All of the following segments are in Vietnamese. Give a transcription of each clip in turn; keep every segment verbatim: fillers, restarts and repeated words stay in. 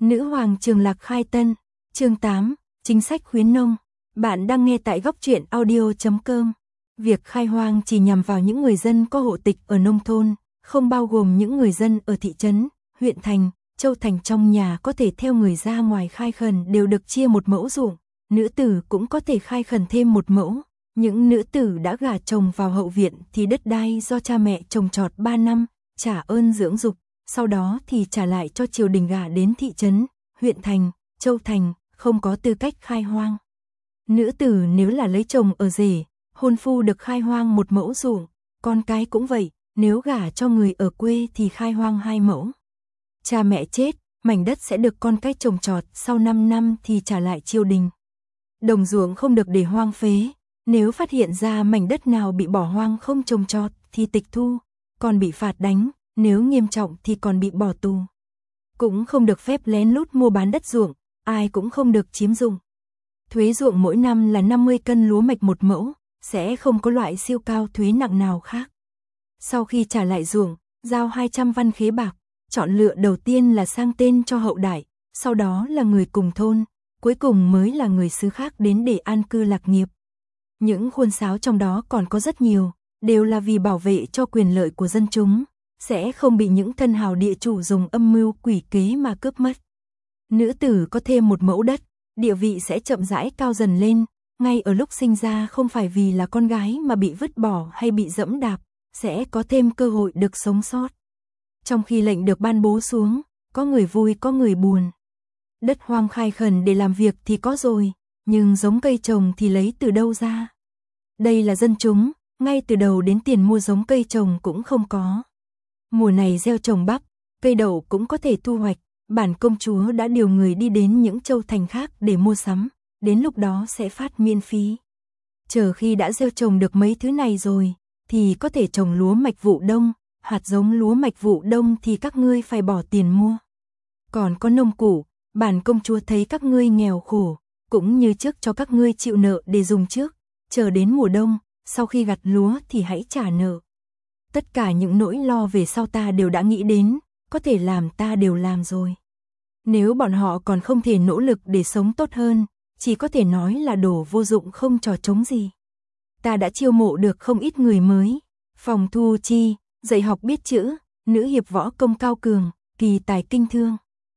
Nữ hoàng Trường Lạc khai tân, chương tám, chính sách khuyến nông. Bạn đang nghe tại góc truyện audio chấm com. Việc khai hoang chỉ nhằm vào những người dân có hộ tịch ở nông thôn, không bao gồm những người dân ở thị trấn, huyện thành, châu thành trong nhà có thể theo người ra ngoài khai khẩn đều được chia một mẫu ruộng. Nữ tử cũng có thể khai khẩn thêm một mẫu. Những nữ tử đã gả chồng vào hậu viện thì đất đai do cha mẹ trồng trọt ba năm, trả ơn dưỡng dục, sau đó thì trả lại cho triều đình gả đến thị trấn, huyện thành, châu thành, không có tư cách khai hoang. Nữ tử nếu là lấy chồng ở rể, hôn phu được khai hoang một mẫu ruộng, con cái cũng vậy, nếu gả cho người ở quê thì khai hoang hai mẫu. Cha mẹ chết, mảnh đất sẽ được con cái trồng trọt, sau năm năm thì trả lại triều đình. Đồng ruộng không được để hoang phế, nếu phát hiện ra mảnh đất nào bị bỏ hoang không trồng trọt thì tịch thu, còn bị phạt đánh, nếu nghiêm trọng thì còn bị bỏ tù. Cũng không được phép lén lút mua bán đất ruộng, ai cũng không được chiếm dụng. Thuế ruộng mỗi năm là năm mươi cân lúa mạch một mẫu, sẽ không có loại siêu cao thuế nặng nào khác. Sau khi trả lại ruộng, giao hai trăm văn khế bạc, chọn lựa đầu tiên là sang tên cho hậu đại, sau đó là người cùng thôn, cuối cùng mới là người xứ khác đến để an cư lạc nghiệp. Những khuôn sáo trong đó còn có rất nhiều, đều là vì bảo vệ cho quyền lợi của dân chúng, sẽ không bị những thân hào địa chủ dùng âm mưu quỷ kế mà cướp mất. Nữ tử có thêm một mẫu đất, địa vị sẽ chậm rãi cao dần lên, ngay ở lúc sinh ra không phải vì là con gái mà bị vứt bỏ hay bị dẫm đạp, sẽ có thêm cơ hội được sống sót. Trong khi lệnh được ban bố xuống, có người vui có người buồn. Đất hoang khai khẩn để làm việc thì có rồi, nhưng giống cây trồng thì lấy từ đâu ra? Đây là dân chúng, ngay từ đầu đến tiền mua giống cây trồng cũng không có. Mùa này gieo trồng bắp, cây đậu cũng có thể thu hoạch, bản công chúa đã điều người đi đến những châu thành khác để mua sắm, đến lúc đó sẽ phát miễn phí. Chờ khi đã gieo trồng được mấy thứ này rồi, thì có thể trồng lúa mạch vụ đông, hạt giống lúa mạch vụ đông thì các ngươi phải bỏ tiền mua. Còn có nông củ, bản công chúa thấy các ngươi nghèo khổ, cũng như trước cho các ngươi chịu nợ để dùng trước, chờ đến mùa đông, sau khi gặt lúa thì hãy trả nợ. Tất cả những nỗi lo về sau ta đều đã nghĩ đến, có thể làm ta đều làm rồi. Nếu bọn họ còn không thể nỗ lực để sống tốt hơn, chỉ có thể nói là đồ vô dụng không trò trống gì. Ta đã chiêu mộ được không ít người mới, phòng thu chi, dạy học biết chữ, nữ hiệp võ công cao cường, kỳ tài kinh thương.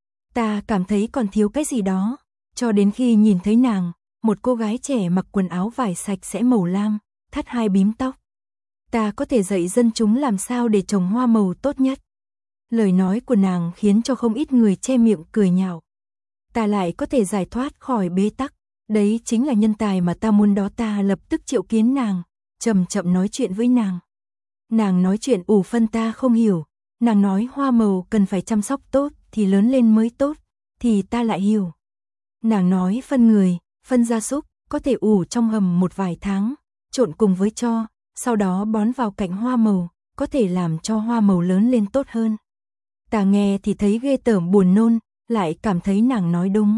Ta cảm thấy còn thiếu cái gì đó, cho đến khi nhìn thấy nàng, một cô gái trẻ mặc quần áo vải sạch sẽ màu lam, thắt hai bím tóc. Ta có thể dạy dân chúng làm sao để trồng hoa màu tốt nhất. Lời nói của nàng khiến cho không ít người che miệng cười nhạo. Ta lại có thể giải thoát khỏi bế tắc, đấy chính là nhân tài mà ta muốn đó. Ta lập tức triệu kiến nàng, chậm chậm nói chuyện với nàng. Nàng nói chuyện ủ phân ta không hiểu, nàng nói hoa màu cần phải chăm sóc tốt thì lớn lên mới tốt, thì ta lại hiểu. Nàng nói phân người, phân gia súc, có thể ủ trong hầm một vài tháng, trộn cùng với tro, sau đó bón vào cạnh hoa màu, có thể làm cho hoa màu lớn lên tốt hơn. Ta nghe thì thấy ghê tởm buồn nôn, lại cảm thấy nàng nói đúng.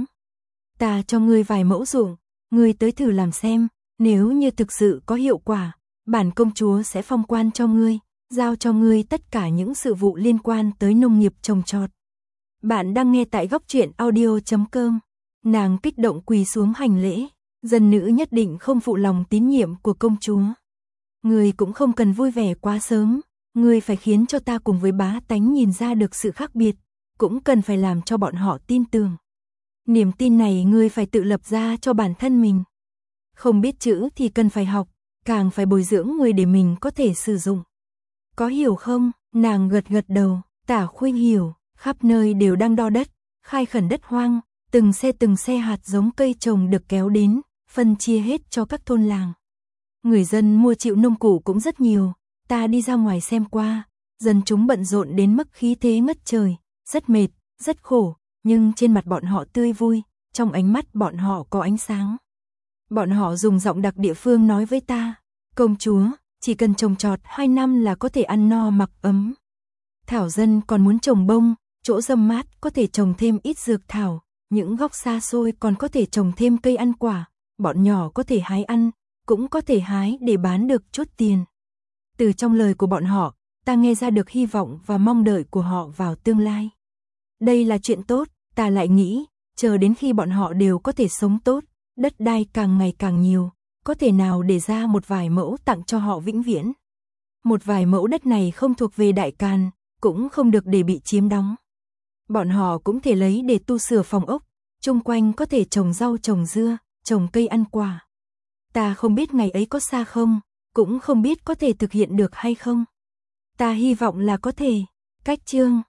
Ta cho ngươi vài mẫu ruộng, ngươi tới thử làm xem, nếu như thực sự có hiệu quả, bản công chúa sẽ phong quan cho ngươi, giao cho ngươi tất cả những sự vụ liên quan tới nông nghiệp trồng trọt. Bạn đang nghe tại góc truyện audio chấm com. Nàng kích động quỳ xuống hành lễ, dân nữ nhất định không phụ lòng tín nhiệm của công chúa. Ngươi cũng không cần vui vẻ quá sớm, ngươi phải khiến cho ta cùng với bá tánh nhìn ra được sự khác biệt, cũng cần phải làm cho bọn họ tin tưởng. Niềm tin này ngươi phải tự lập ra cho bản thân mình. Không biết chữ thì cần phải học, càng phải bồi dưỡng người để mình có thể sử dụng. Có hiểu không? Nàng gật gật đầu, Tả Khuynh hiểu, khắp nơi đều đang đo đất, khai khẩn đất hoang, từng xe từng xe hạt giống cây trồng được kéo đến, phân chia hết cho các thôn làng. Người dân mua chịu nông củ cũng rất nhiều, ta đi ra ngoài xem qua, dân chúng bận rộn đến mức khí thế ngất trời, rất mệt, rất khổ, nhưng trên mặt bọn họ tươi vui, trong ánh mắt bọn họ có ánh sáng. Bọn họ dùng giọng đặc địa phương nói với ta, công chúa, chỉ cần trồng trọt hai năm là có thể ăn no mặc ấm. Thảo dân còn muốn trồng bông, chỗ râm mát có thể trồng thêm ít dược thảo, những góc xa xôi còn có thể trồng thêm cây ăn quả, bọn nhỏ có thể hái ăn, cũng có thể hái để bán được chút tiền. Từ trong lời của bọn họ, ta nghe ra được hy vọng và mong đợi của họ vào tương lai. Đây là chuyện tốt, Ta lại nghĩ, chờ đến khi bọn họ đều có thể sống tốt, đất đai càng ngày càng nhiều, có thể nào để ra một vài mẫu tặng cho họ vĩnh viễn. Một vài mẫu đất này không thuộc về Đại Càn, cũng không được để bị chiếm đóng. Bọn họ cũng thể lấy để tu sửa phòng ốc, chung quanh có thể trồng rau trồng dưa, trồng cây ăn quả. Ta không biết ngày ấy có xa không, cũng không biết có thể thực hiện được hay không. Ta hy vọng là có thể. Cách chương